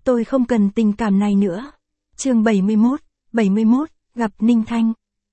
Tôi không cần tình cảm này nữa. Chương 71, gặp Ninh Thanh.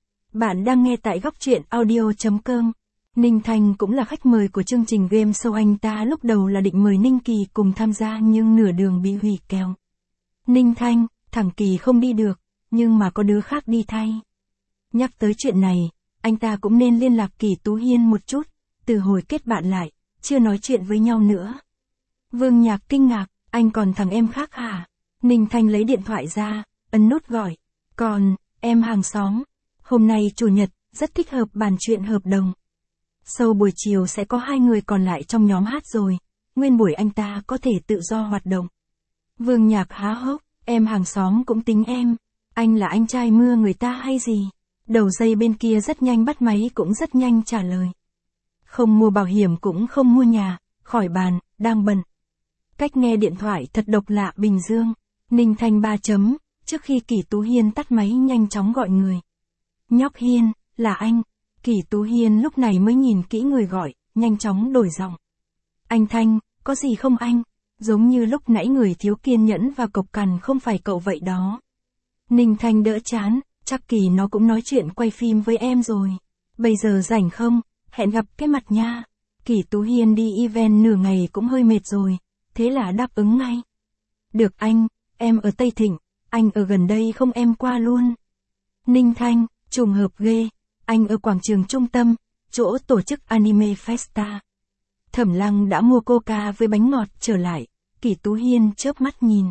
Bạn đang nghe tại góc truyện audio.com. Ninh Thanh cũng là khách mời của chương trình game show. Anh ta lúc đầu là định mời Ninh Kỳ cùng tham gia nhưng nửa đường bị hủy kèo. Ninh Thanh, thằng Kỳ không đi được, nhưng mà có đứa khác đi thay. Nhắc tới chuyện này, anh ta cũng nên liên lạc Kỳ Tú Hiên một chút, từ hồi kết bạn lại, chưa nói chuyện với nhau nữa. Vương Nhạc kinh ngạc, anh còn thằng em khác hả? Ninh Thanh lấy điện thoại ra, ấn nút gọi. Còn, em hàng xóm, hôm nay chủ nhật, rất thích hợp bàn chuyện hợp đồng. Sau buổi chiều sẽ có 2 người còn lại trong nhóm hát rồi, nguyên buổi anh ta có thể tự do hoạt động. Vương Nhạc há hốc, em hàng xóm cũng tính em, anh là anh trai mưa người ta hay gì? Đầu dây bên kia rất nhanh bắt máy cũng rất nhanh trả lời. Không mua bảo hiểm cũng không mua nhà, khỏi bàn, đang bận. Cách nghe điện thoại thật độc lạ. Bình Dương, Ninh Thanh 3 chấm, trước khi Kỳ Tú Hiên tắt máy nhanh chóng gọi người. Nhóc Hiên, là anh. Kỳ Tú Hiên lúc này mới nhìn kỹ người gọi, nhanh chóng đổi giọng. Anh Thanh, có gì không anh? Giống như lúc nãy người thiếu kiên nhẫn và cộc cằn không phải cậu vậy đó. Ninh Thanh đỡ chán, chắc Kỳ nó cũng nói chuyện quay phim với em rồi. Bây giờ rảnh không? Hẹn gặp cái mặt nha. Kỳ Tú Hiên đi event nửa ngày cũng hơi mệt rồi, thế là đáp ứng ngay. Được anh, em ở Tây Thịnh, anh ở gần đây không em qua luôn. Ninh Thanh, trùng hợp ghê, anh ở quảng trường trung tâm, chỗ tổ chức Anime Festa. Thẩm Lăng đã mua coca với bánh ngọt trở lại, Kỳ Tú Hiên chớp mắt nhìn.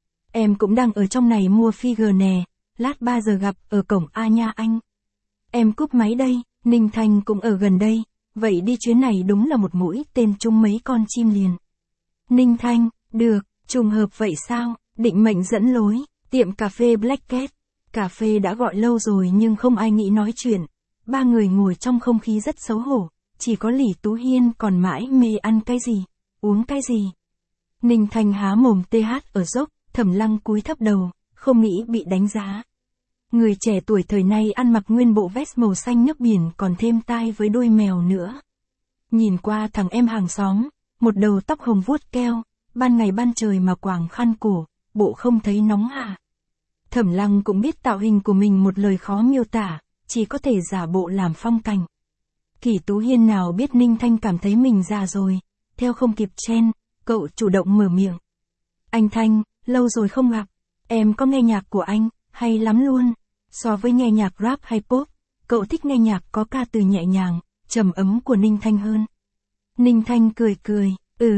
Em cũng đang ở trong này mua figure nè, lát 3 giờ gặp ở cổng A nha anh. Em cúp máy đây, Ninh Thanh cũng ở gần đây, vậy đi chuyến này đúng là một mũi tên trúng mấy con chim liền. Ninh Thanh, được, trùng hợp vậy sao, định mệnh dẫn lối, tiệm cà phê Black Cat. Cà phê đã gọi lâu rồi nhưng không ai nghĩ nói chuyện. 3 người ngồi trong không khí rất xấu hổ, chỉ có Lý Tú Hiên còn mãi mê ăn cái gì, uống cái gì. Ninh Thanh há mồm TH ở dốc, Thẩm Lăng cúi thấp đầu, không nghĩ bị đánh giá. Người trẻ tuổi thời nay ăn mặc nguyên bộ vest màu xanh nước biển còn thêm tai với đuôi mèo nữa. Nhìn qua thằng em hàng xóm, một đầu tóc hồng vuốt keo, ban ngày ban trời mà quàng khăn cổ, bộ không thấy nóng hả? Thẩm Lăng cũng biết tạo hình của mình một lời khó miêu tả, chỉ có thể giả bộ làm phong cảnh. Kỳ Tú Hiên nào biết Ninh Thanh cảm thấy mình già rồi, theo không kịp chen, cậu chủ động mở miệng. Anh Thanh, lâu rồi không gặp, em có nghe nhạc của anh, hay lắm luôn. So với nghe nhạc rap hay pop, cậu thích nghe nhạc có ca từ nhẹ nhàng, trầm ấm của Ninh Thanh hơn. Ninh Thanh cười cười,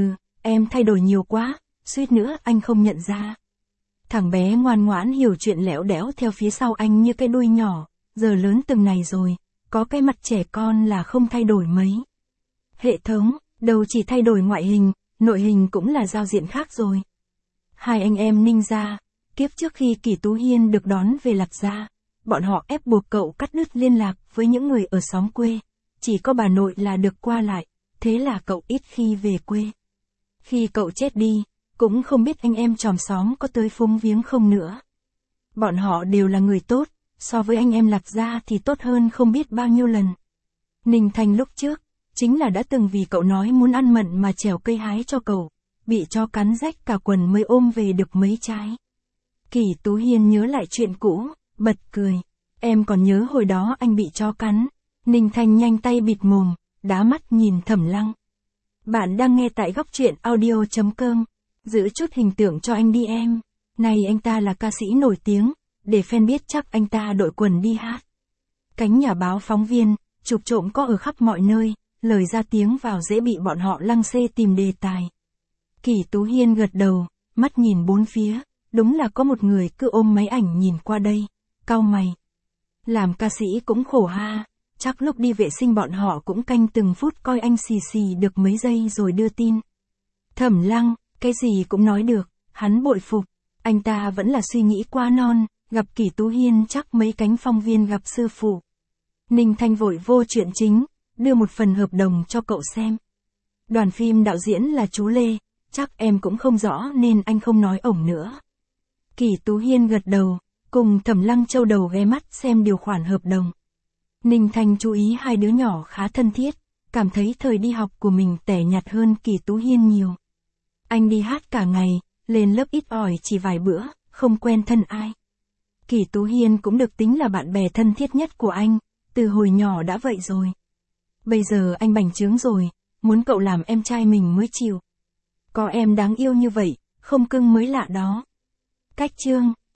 em thay đổi nhiều quá, suýt nữa anh không nhận ra. Thằng bé ngoan ngoãn hiểu chuyện lẻo đẽo theo phía sau anh như cái đuôi nhỏ, giờ lớn từng này rồi, có cái mặt trẻ con là không thay đổi mấy. Hệ thống, đâu chỉ thay đổi ngoại hình, nội hình cũng là giao diện khác rồi. Hai anh em Ninh gia, kiếp trước khi Kỳ Tú Hiên được đón về Lạc gia, bọn họ ép buộc cậu cắt đứt liên lạc với những người ở xóm quê, chỉ có bà nội là được qua lại, thế là cậu ít khi về quê. Khi cậu chết đi, cũng không biết anh em chòm xóm có tới phúng viếng không nữa. Bọn họ đều là người tốt, so với anh em Lạc gia thì tốt hơn không biết bao nhiêu lần. Ninh Thanh lúc trước, chính là đã từng vì cậu nói muốn ăn mận mà trèo cây hái cho cậu, bị cho cắn rách cả quần mới ôm về được mấy trái. Kỳ Tú Hiên nhớ lại chuyện cũ, bật cười. Em còn nhớ hồi đó anh bị cho cắn. Ninh Thanh nhanh tay bịt mồm, đá mắt nhìn Thẩm Lăng. Bạn đang nghe tại góc truyện audio.com. Giữ chút hình tượng cho anh đi em. Này anh ta là ca sĩ nổi tiếng, để fan biết chắc anh ta đội quần đi hát. Cánh nhà báo phóng viên, chụp trộm có ở khắp mọi nơi, lời ra tiếng vào dễ bị bọn họ lăng xê tìm đề tài. Kỳ Tú Hiên gật đầu, mắt nhìn bốn phía, đúng là có một người cứ ôm máy ảnh nhìn qua đây, cau mày. Làm ca sĩ cũng khổ ha, chắc lúc đi vệ sinh bọn họ cũng canh từng phút coi anh xì xì được mấy giây rồi đưa tin. Thẩm Lăng, cái gì cũng nói được, hắn bội phục, anh ta vẫn là suy nghĩ quá non, gặp Kỳ Tú Hiên chắc mấy cánh phong viên gặp sư phụ. Ninh Thanh vội vô chuyện chính, đưa một phần hợp đồng cho cậu xem. Đoàn phim đạo diễn là chú Lê, chắc em cũng không rõ nên anh không nói ổng nữa. Kỳ Tú Hiên gật đầu, cùng Thẩm Lăng châu đầu ghé mắt xem điều khoản hợp đồng. Ninh Thanh chú ý hai đứa nhỏ khá thân thiết, cảm thấy thời đi học của mình tẻ nhạt hơn Kỳ Tú Hiên nhiều. Anh đi hát cả ngày, lên lớp ít ỏi chỉ vài bữa, không quen thân ai. Kỷ Tú Hiên cũng được tính là bạn bè thân thiết nhất của anh, từ hồi nhỏ đã vậy rồi. Bây giờ anh bành trướng rồi, muốn cậu làm em trai mình mới chịu. Có em đáng yêu như vậy, không cưng mới lạ đó. Cách chương